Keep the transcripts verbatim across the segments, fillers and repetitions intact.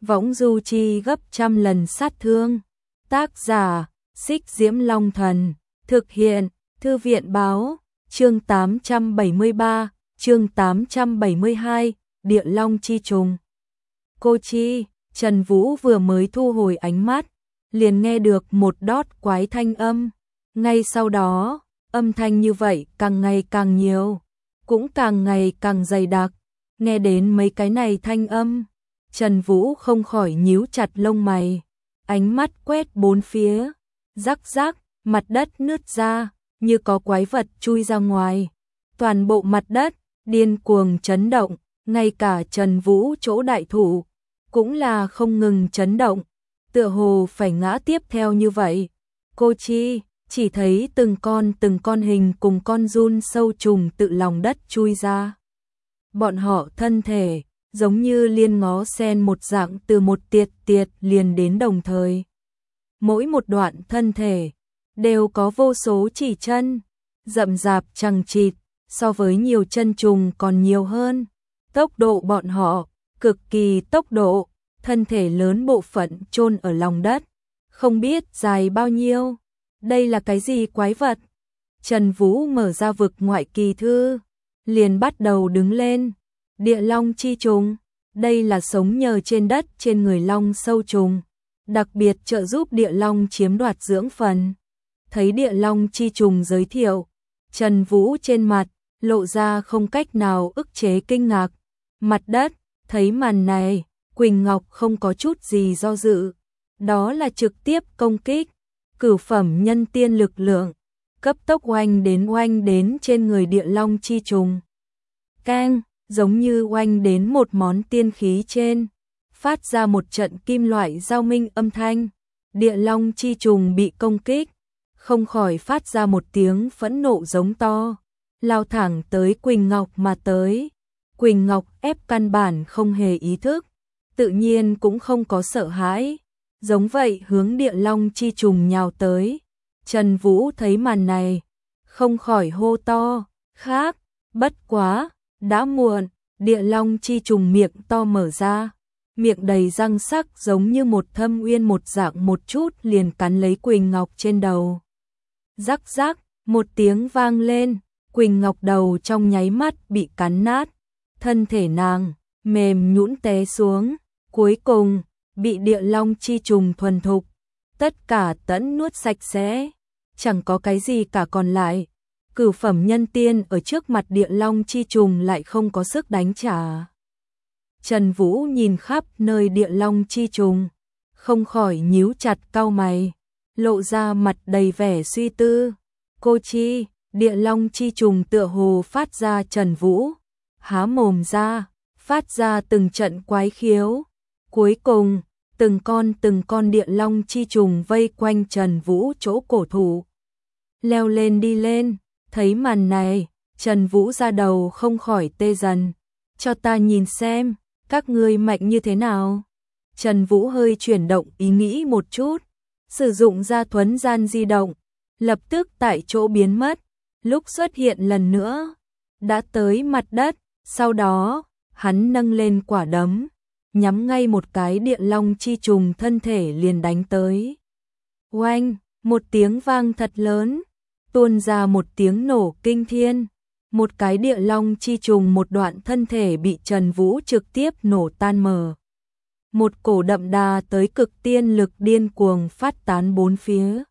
võng du chi gấp trăm lần sát thương. Tác giả, Xích Diễm Long Thần, thực hiện, Thư viện báo, chương tám trăm bảy mươi ba, chương tám trăm bảy mươi hai, Địa Long Chi Trùng. Cô Chi, Trần Vũ vừa mới thu hồi ánh mắt, liền nghe được một đót quái thanh âm. Ngay sau đó, âm thanh như vậy càng ngày càng nhiều, cũng càng ngày càng dày đặc. Nghe đến mấy cái này thanh âm, Trần Vũ không khỏi nhíu chặt lông mày, ánh mắt quét bốn phía, rắc rắc, mặt đất nứt ra, như có quái vật chui ra ngoài. Toàn bộ mặt đất điên cuồng chấn động, ngay cả Trần Vũ chỗ đại thủ cũng là không ngừng chấn động, tựa hồ phải ngã tiếp theo như vậy. Cô Chi chỉ thấy từng con từng con hình cùng con giun sâu trùng tự lòng đất chui ra. Bọn họ thân thể giống như liên ngó sen một dạng, từ một tiệt tiệt liền đến đồng thời. Mỗi một đoạn thân thể đều có vô số chỉ chân, rậm rạp chằng chịt, so với nhiều chân trùng còn nhiều hơn. Tốc độ bọn họ cực kỳ tốc độ, thân thể lớn bộ phận chôn ở lòng đất, không biết dài bao nhiêu. Đây là cái gì quái vật? Trần Vũ mở ra vực ngoại kỳ thư, liền bắt đầu đứng lên. Địa Long Chi Trùng, đây là sống nhờ trên đất trên người long sâu trùng, đặc biệt trợ giúp địa long chiếm đoạt dưỡng phần. Thấy Địa Long Chi Trùng giới thiệu, Trần Vũ trên mặt lộ ra không cách nào ức chế kinh ngạc. Mặt đất thấy màn này, Quỳnh Ngọc không có chút gì do dự, đó là trực tiếp công kích. Cửu phẩm nhân tiên lực lượng, cấp tốc oanh đến oanh đến trên người Địa Long Chi Trùng. Keng, giống như oanh đến một món tiên khí trên, phát ra một trận kim loại giao minh âm thanh. Địa Long Chi Trùng bị công kích, không khỏi phát ra một tiếng phẫn nộ giống to, lao thẳng tới Quỳnh Ngọc mà tới. Quỳnh Ngọc ép căn bản không hề ý thức, tự nhiên cũng không có sợ hãi, giống vậy hướng Địa Long Chi Trùng nhào tới. Trần Vũ thấy màn này, không khỏi hô to, khác, bất quá, đã muộn. Địa Long Chi Trùng miệng to mở ra, miệng đầy răng sắc giống như một thâm uyên một dạng, một chút liền cắn lấy Quỳnh Ngọc trên đầu. Rắc rắc, một tiếng vang lên, Quỳnh Ngọc đầu trong nháy mắt bị cắn nát, thân thể nàng mềm nhũn té xuống, cuối cùng bị Địa Long Chi Trùng thuần thục, tất cả tẫn nuốt sạch sẽ, chẳng có cái gì cả còn lại. Cửu phẩm nhân tiên ở trước mặt Địa Long Chi Trùng lại không có sức đánh trả. Trần Vũ nhìn khắp nơi Địa Long Chi Trùng, không khỏi nhíu chặt cau mày, lộ ra mặt đầy vẻ suy tư. Cô Chi, Địa Long Chi Trùng tựa hồ phát ra Trần Vũ, há mồm ra, phát ra từng trận quái khiếu. Cuối cùng, từng con từng con Địa Long Chi Trùng vây quanh Trần Vũ chỗ cổ thụ, leo lên đi lên. Thấy màn này, Trần Vũ ra đầu không khỏi tê dần. Cho ta nhìn xem, các ngươi mạnh như thế nào. Trần Vũ hơi chuyển động ý nghĩ một chút, sử dụng ra thuấn gian di động, lập tức tại chỗ biến mất, lúc xuất hiện lần nữa, đã tới mặt đất. Sau đó, hắn nâng lên quả đấm, nhắm ngay một cái Địa Long Chi Trùng thân thể liền đánh tới. Oanh, một tiếng vang thật lớn, tuôn ra một tiếng nổ kinh thiên, một cái Địa Long Chi Trùng một đoạn thân thể bị Trần Vũ trực tiếp nổ tan mờ. Một cổ đậm đà tới cực tiên lực điên cuồng phát tán bốn phía.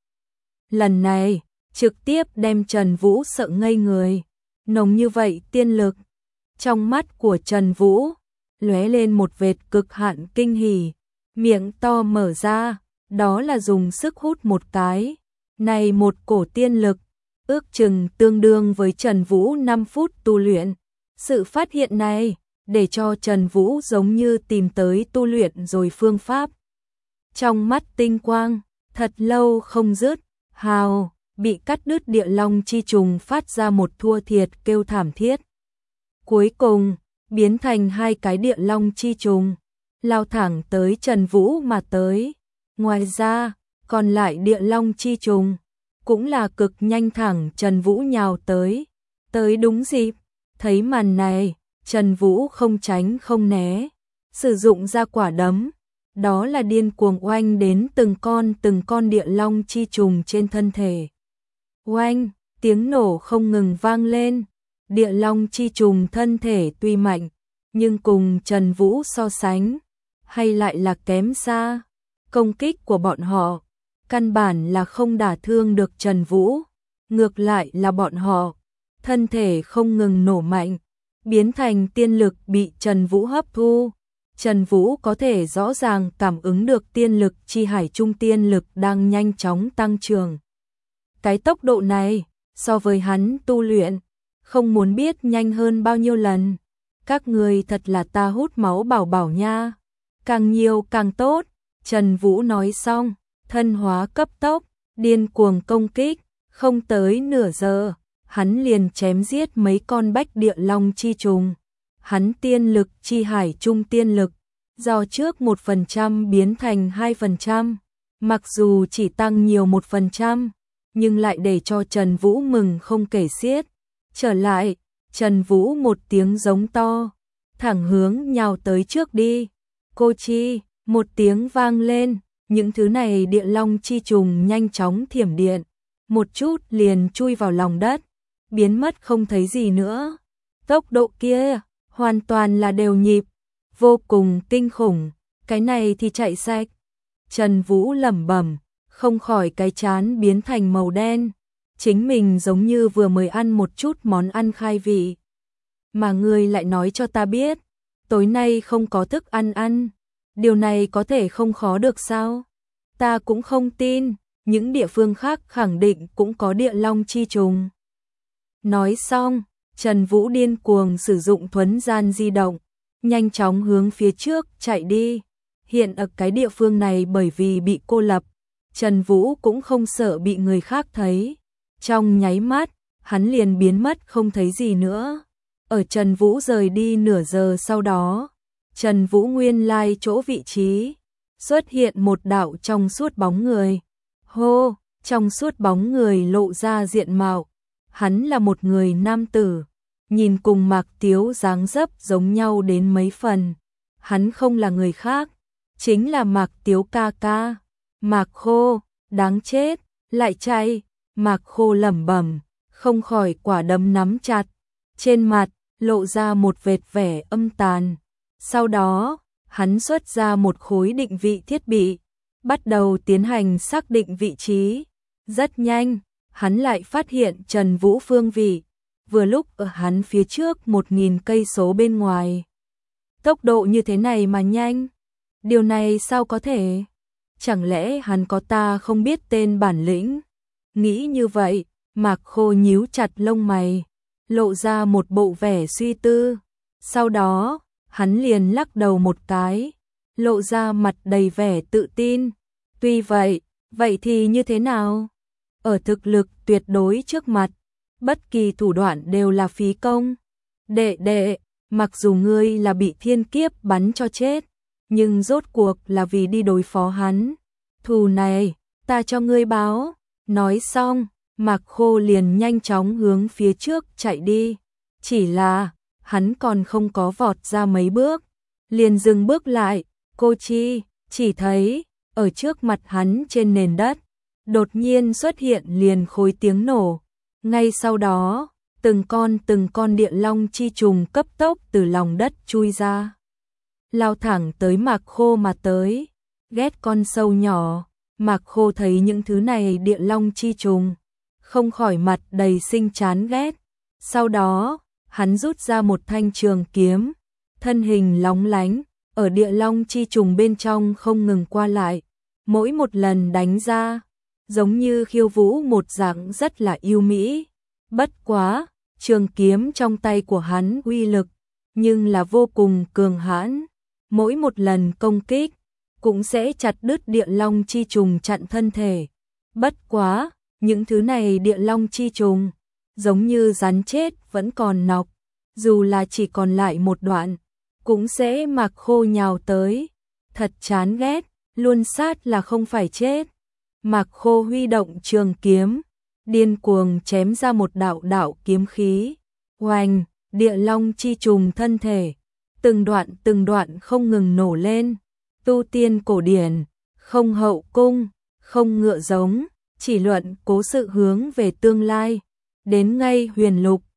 Lần này, trực tiếp đem Trần Vũ sợ ngây người. Nồng như vậy tiên lực, trong mắt của Trần Vũ lóe lên một vệt cực hạn kinh hỉ, miệng to mở ra, đó là dùng sức hút một cái. Này một cổ tiên lực, ước chừng tương đương với Trần Vũ năm phút tu luyện. Sự phát hiện này, để cho Trần Vũ giống như tìm tới tu luyện rồi phương pháp. Trong mắt tinh quang, thật lâu không dứt, hào, bị cắt đứt Địa Long Chi Trùng phát ra một thua thiệt kêu thảm thiết. Cuối cùng, biến thành hai cái Địa Long Chi Trùng, lao thẳng tới Trần Vũ mà tới. Ngoài ra, còn lại Địa Long Chi Trùng cũng là cực nhanh thẳng Trần Vũ nhào tới. Tới đúng dịp, thấy màn này, Trần Vũ không tránh không né, sử dụng ra quả đấm, đó là điên cuồng oanh đến từng con từng con địa long chi trùng trên thân thể. Oanh, tiếng nổ không ngừng vang lên, địa long chi trùng thân thể tuy mạnh, nhưng cùng Trần Vũ so sánh, hay lại là kém xa. Công kích của bọn họ, căn bản là không đả thương được Trần Vũ, ngược lại là bọn họ, thân thể không ngừng nổ mạnh, biến thành tiên lực bị Trần Vũ hấp thu. Trần Vũ có thể rõ ràng cảm ứng được tiên lực chi hải trung tiên lực đang nhanh chóng tăng trưởng. Cái tốc độ này, so với hắn tu luyện, không muốn biết nhanh hơn bao nhiêu lần. Các người thật là ta hút máu bảo bảo nha, càng nhiều càng tốt. Trần Vũ nói xong, thân hóa cấp tốc, điên cuồng công kích, không tới nửa giờ, hắn liền chém giết mấy con bách địa long chi trùng. Hắn tiên lực chi hải trung tiên lực, do trước một phần trăm biến thành hai phần trăm, mặc dù chỉ tăng nhiều một phần trăm, nhưng lại để cho Trần Vũ mừng không kể xiết. Trở lại, Trần Vũ một tiếng giống to, thẳng hướng nhào tới trước đi. Cô chi, một tiếng vang lên, những thứ này địa long chi trùng nhanh chóng thiểm điện, một chút liền chui vào lòng đất, biến mất không thấy gì nữa. Tốc độ kia, hoàn toàn là đều nhịp, vô cùng kinh khủng, cái này thì chạy sạch. Trần Vũ lẩm bẩm, không khỏi cái trán biến thành màu đen, chính mình giống như vừa mới ăn một chút món ăn khai vị. Mà ngươi lại nói cho ta biết, tối nay không có thức ăn ăn, điều này có thể không khó được sao? Ta cũng không tin, những địa phương khác khẳng định cũng có địa long chi trùng. Nói xong, Trần Vũ điên cuồng sử dụng thuấn gian di động, nhanh chóng hướng phía trước chạy đi. Hiện ở cái địa phương này bởi vì bị cô lập, Trần Vũ cũng không sợ bị người khác thấy. Trong nháy mắt, hắn liền biến mất không thấy gì nữa. Ở Trần Vũ rời đi nửa giờ sau đó, Trần Vũ nguyên lai chỗ vị trí, xuất hiện một đạo trong suốt bóng người. Hô, trong suốt bóng người lộ ra diện mạo. Hắn là một người nam tử, nhìn cùng Mạc Tiếu dáng dấp giống nhau đến mấy phần. Hắn không là người khác, chính là Mạc Tiếu ca ca. Mạc Khô, đáng chết, lại chạy. Mạc Khô lẩm bẩm, không khỏi quả đấm nắm chặt, trên mặt lộ ra một vệt vẻ âm tàn. Sau đó, hắn xuất ra một khối định vị thiết bị, bắt đầu tiến hành xác định vị trí. Rất nhanh, hắn lại phát hiện Trần Vũ phương vị, vừa lúc ở hắn phía trước một nghìn cây số bên ngoài. Tốc độ như thế này mà nhanh, điều này sao có thể? Chẳng lẽ hắn có ta không biết tên bản lĩnh? Nghĩ như vậy, Mạc Khô nhíu chặt lông mày, lộ ra một bộ vẻ suy tư. Sau đó, hắn liền lắc đầu một cái, lộ ra mặt đầy vẻ tự tin. Tuy vậy, vậy thì như thế nào? Ở thực lực tuyệt đối trước mặt, bất kỳ thủ đoạn đều là phí công. Đệ đệ, mặc dù ngươi là bị thiên kiếp bắn cho chết, nhưng rốt cuộc là vì đi đối phó hắn. Thù này, ta cho ngươi báo. Nói xong, Mạc Khô liền nhanh chóng hướng phía trước chạy đi. Chỉ là, hắn còn không có vọt ra mấy bước, liền dừng bước lại. Cô chi, chỉ thấy, ở trước mặt hắn trên nền đất, đột nhiên xuất hiện liền khối tiếng nổ. Ngay sau đó, từng con từng con địa long chi trùng cấp tốc từ lòng đất chui ra, lao thẳng tới Mạc Khô mà tới. Ghét con sâu nhỏ, Mạc Khô thấy những thứ này địa long chi trùng, không khỏi mặt đầy sinh chán ghét. Sau đó, hắn rút ra một thanh trường kiếm, thân hình lóng lánh, ở địa long chi trùng bên trong không ngừng qua lại. Mỗi một lần đánh ra, giống như khiêu vũ một dạng rất là yêu mỹ. Bất quá, trường kiếm trong tay của hắn uy lực, nhưng là vô cùng cường hãn. Mỗi một lần công kích, cũng sẽ chặt đứt địa long chi trùng chặn thân thể. Bất quá, những thứ này địa long chi trùng, giống như rắn chết vẫn còn nọc, dù là chỉ còn lại một đoạn, cũng sẽ Mạc Khô nhào tới. Thật chán ghét, luôn sát là không phải chết. Mạc Khô huy động trường kiếm, điên cuồng chém ra một đạo đạo kiếm khí. Oanh, địa long chi trùng thân thể, từng đoạn từng đoạn không ngừng nổ lên. tu tiên cổ điển, không hậu cung, không ngựa giống, chỉ luận cố sự hướng về tương lai. Đến ngay huyền lục,